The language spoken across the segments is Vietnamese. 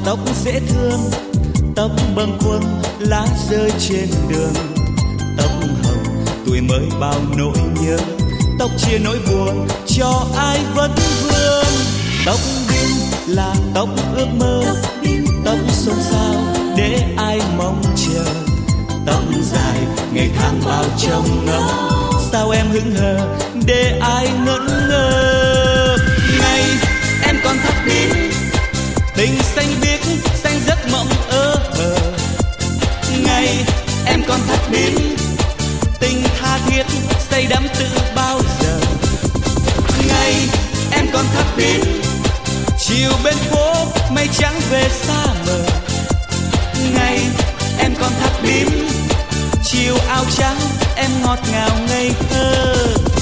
tóc dễ thương, tóc bâng khuâng lá rơi trên đường. Tóc hồng tuổi mới bao nỗi nhớ, tóc chia nỗi buồn cho ai vấn vương. Tóc bím là tóc ước mơ, tóc xôn xao để ai mong chờ. Tóc dài ngày tháng bao trông ngóng, sao em hững hờ để ai ngẩn ngơ. Ngày em còn thắt bím, tình xanh biếc xanh giấc mộng ơ hờ. Ngày em còn thắt bím, tình tha thiết say đắm từ bao giờ. Ngày em còn thắt bím, chiều bên phố mây trắng về xa mờ. Ngày em còn thắt bím, chiều áo trắng em ngọt ngào ngây thơ.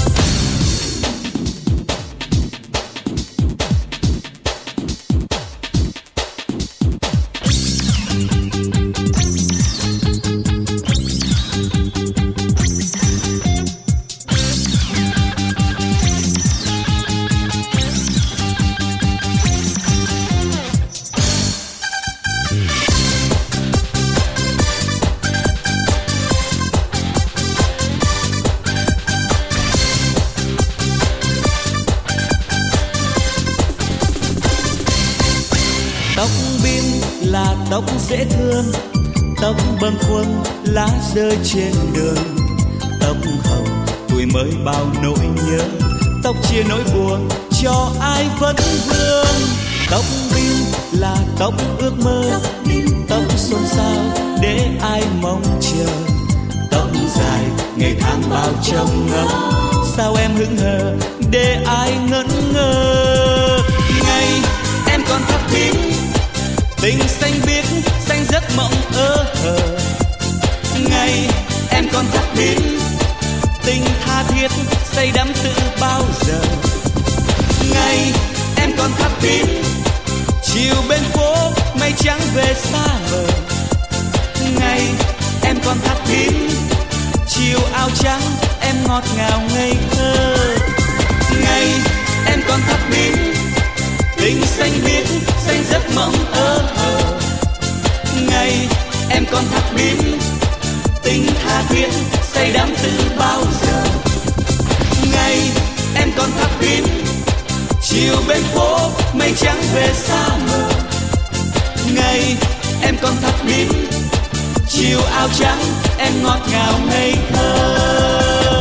Tóc bím là tóc dễ thương, tóc bâng khuâng lá rơi trên đường. Tóc hồng tuổi mới bao nỗi nhớ, tóc chia nỗi buồn cho ai vấn vương. Tóc bím là tóc ước mơ, tóc xôn xao để ai mong chờ. Tóc dài ngày tháng bao trông ngóng, sao em hững hờ để ai ngẩn ngơ. Ngày em còn thắt bím, tình xanh biếc xanh giấc mộng ơ hờ. Ngày em còn thắt bím, tình tha thiết say đắm từ bao giờ. Ngày em còn thắt bím, chiều bên phố mây trắng về xa mờ. Ngày em còn thắt bím, chiều áo trắng em ngọt ngào ngây thơ. Ngày em còn thắt bím, tình xanh biếc xanh giấc mộng ơ hờ. Ngày em còn thắt bím, tình tha thiết say đắm từ bao giờ. Ngày em còn thắt bím, chiều bên phố mây trắng về xa mờ. Ngày em còn thắt bím, chiều áo trắng em ngọt ngào ngây thơ.